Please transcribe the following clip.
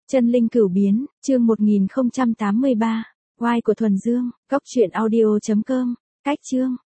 Chân linh cửu biến, chương 1083. Oai của thuần dương, góc truyện audio.com. Cách chương.